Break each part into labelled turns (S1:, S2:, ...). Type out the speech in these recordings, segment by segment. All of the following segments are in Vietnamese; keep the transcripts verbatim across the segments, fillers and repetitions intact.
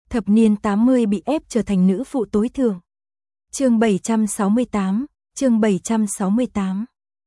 S1: thập niên tám mươi bị ép trở thành nữ phụ tối thượng. Chương bảy trăm sáu mươi tám, chương bảy trăm sáu mươi tám.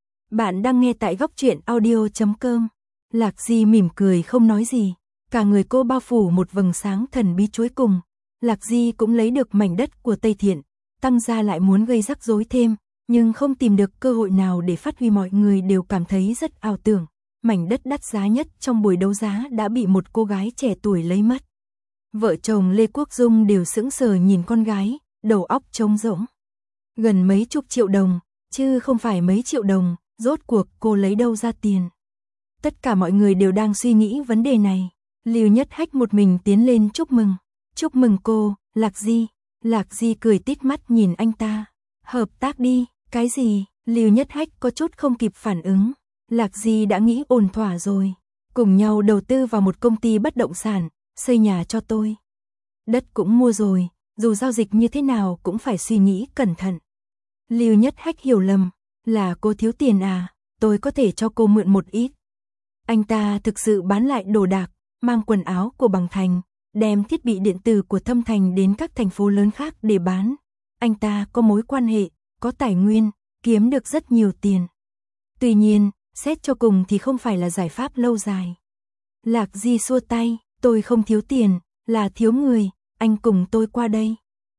S1: Bạn đang nghe tại góc truyện audio chấm com. Lạc Di mỉm cười không nói gì, cả người cô bao phủ một vầng sáng thần bí cuối cùng. Lạc Di cũng lấy được mảnh đất của Tây Thiện, Tăng gia lại muốn gây rắc rối thêm, nhưng không tìm được cơ hội nào để phát huy, mọi người đều cảm thấy rất ảo tưởng. Mảnh đất đắt giá nhất trong buổi đấu giá đã bị một cô gái trẻ tuổi lấy mất. Vợ chồng Lê Quốc Dung đều sững sờ nhìn con gái, đầu óc trống rỗng. Gần mấy chục triệu đồng, chứ không phải mấy triệu đồng, rốt cuộc cô lấy đâu ra tiền. Tất cả mọi người đều đang suy nghĩ vấn đề này. Lưu Nhất Hách một mình tiến lên chúc mừng. Chúc mừng cô, Lạc Di. Lạc Di cười tít mắt nhìn anh ta. Hợp tác đi, cái gì? Lưu Nhất Hách có chút không kịp phản ứng. Lạc Di đã nghĩ ổn thỏa rồi. Cùng nhau đầu tư vào một công ty bất động sản, xây nhà cho tôi. Đất cũng mua rồi, dù giao dịch như thế nào cũng phải suy nghĩ cẩn thận. Lưu Nhất Hách hiểu lầm, là cô thiếu tiền à, tôi có thể cho cô mượn một ít. Anh ta thực sự bán lại đồ đạc, mang quần áo của Bằng Thành, đem thiết bị điện tử của Thâm Thành đến các thành phố lớn khác để bán. Anh ta có mối quan hệ, có tài nguyên, kiếm được rất nhiều tiền. Tuy nhiên, xét cho cùng thì không phải là giải pháp lâu dài. Lạc Di xua tay, tôi không thiếu tiền, là thiếu người, anh cùng tôi qua đây.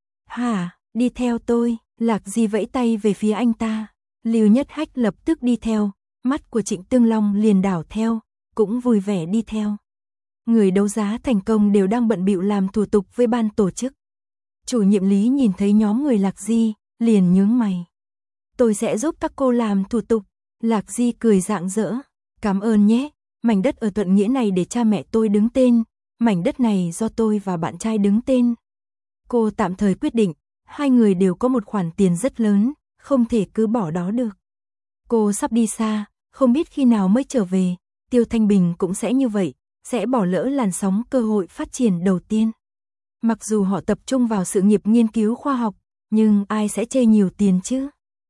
S1: Hả, đi theo tôi, Lạc Di vẫy tay về phía anh ta. Lưu Nhất Hách lập tức đi theo, mắt của Trịnh Tương Long liền đảo theo, cũng vui vẻ đi theo. Người đấu giá thành công đều đang bận bịu làm thủ tục với ban tổ chức. Chủ nhiệm Lý nhìn thấy nhóm người Lạc Di, liền nhướng mày. Tôi sẽ giúp các cô làm thủ tục. Lạc Di cười rạng rỡ. Cảm ơn nhé, mảnh đất ở Thuận Nghĩa này để cha mẹ tôi đứng tên, mảnh đất này do tôi và bạn trai đứng tên. Cô tạm thời quyết định, hai người đều có một khoản tiền rất lớn, không thể cứ bỏ đó được. Cô sắp đi xa, không biết khi nào mới trở về, Tiêu Thanh Bình cũng sẽ như vậy, sẽ bỏ lỡ làn sóng cơ hội phát triển đầu tiên. Mặc dù họ tập trung vào sự nghiệp nghiên cứu khoa học, nhưng ai sẽ chê nhiều tiền chứ?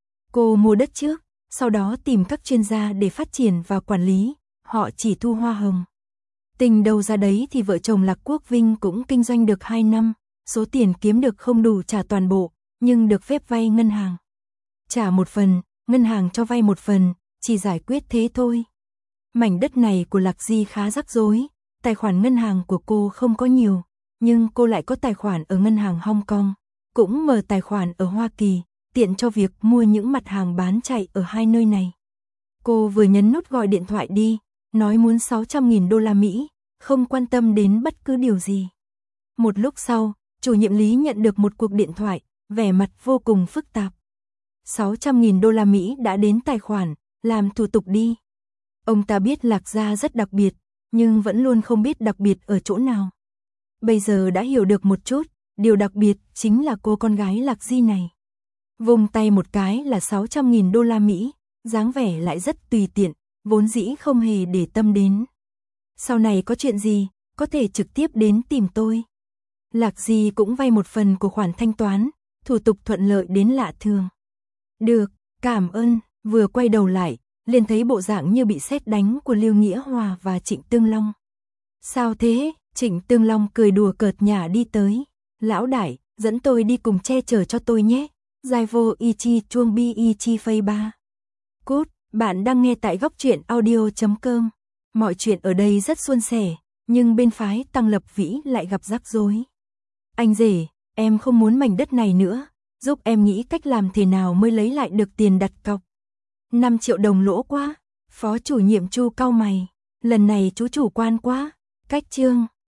S1: Cô mua đất trước, sau đó tìm các chuyên gia để phát triển và quản lý, họ chỉ thu hoa hồng. Tình đầu ra đấy thì vợ chồng Lạc Quốc Vinh cũng kinh doanh được hai năm, số tiền kiếm được không đủ trả toàn bộ, nhưng được phép vay ngân hàng. Trả một phần, ngân hàng cho vay một phần, chỉ giải quyết thế thôi. Mảnh đất này của Lạc Di khá rắc rối, tài khoản ngân hàng của cô không có nhiều, nhưng cô lại có tài khoản ở ngân hàng Hong Kong, cũng mở tài khoản ở Hoa Kỳ, tiện cho việc mua những mặt hàng bán chạy ở hai nơi này. Cô vừa nhấn nút gọi điện thoại đi, nói muốn sáu trăm nghìn đô la Mỹ, không quan tâm đến bất cứ điều gì. Một lúc sau, chủ nhiệm Lý nhận được một cuộc điện thoại, vẻ mặt vô cùng phức tạp. sáu trăm nghìn đô la Mỹ đã đến tài khoản, làm thủ tục đi. Ông ta biết Lạc gia rất đặc biệt, nhưng vẫn luôn không biết đặc biệt ở chỗ nào. Bây giờ đã hiểu được một chút, điều đặc biệt chính là cô con gái Lạc Di này. Vùng tay một cái là sáu trăm nghìn đô la Mỹ, dáng vẻ lại rất tùy tiện, vốn dĩ không hề để tâm đến. Sau này có chuyện gì, có thể trực tiếp đến tìm tôi. Lạc Di cũng vay một phần của khoản thanh toán, thủ tục thuận lợi đến lạ thường. Được, cảm ơn, vừa quay đầu lại, liền thấy bộ dạng như bị sét đánh của Lưu Nghĩa Hòa và Trịnh Tương Long. Sao thế? Trịnh Tương Long cười đùa cợt nhả đi tới. Lão đại, dẫn tôi đi cùng che chở cho tôi nhé. Giai vô ichi chuông bi ichi phây ba. Cút, bạn đang nghe tại góc truyện audio chấm com. Mọi chuyện ở đây rất suôn sẻ, nhưng bên phái Tăng Lập Vĩ lại gặp rắc rối. Anh rể, em không muốn mảnh đất này nữa, giúp em nghĩ cách làm thế nào mới lấy lại được tiền đặt cọc. năm triệu đồng lỗ quá. Phó chủ nhiệm Chu cau mày. Lần này chú chủ quan quá. Cách chương.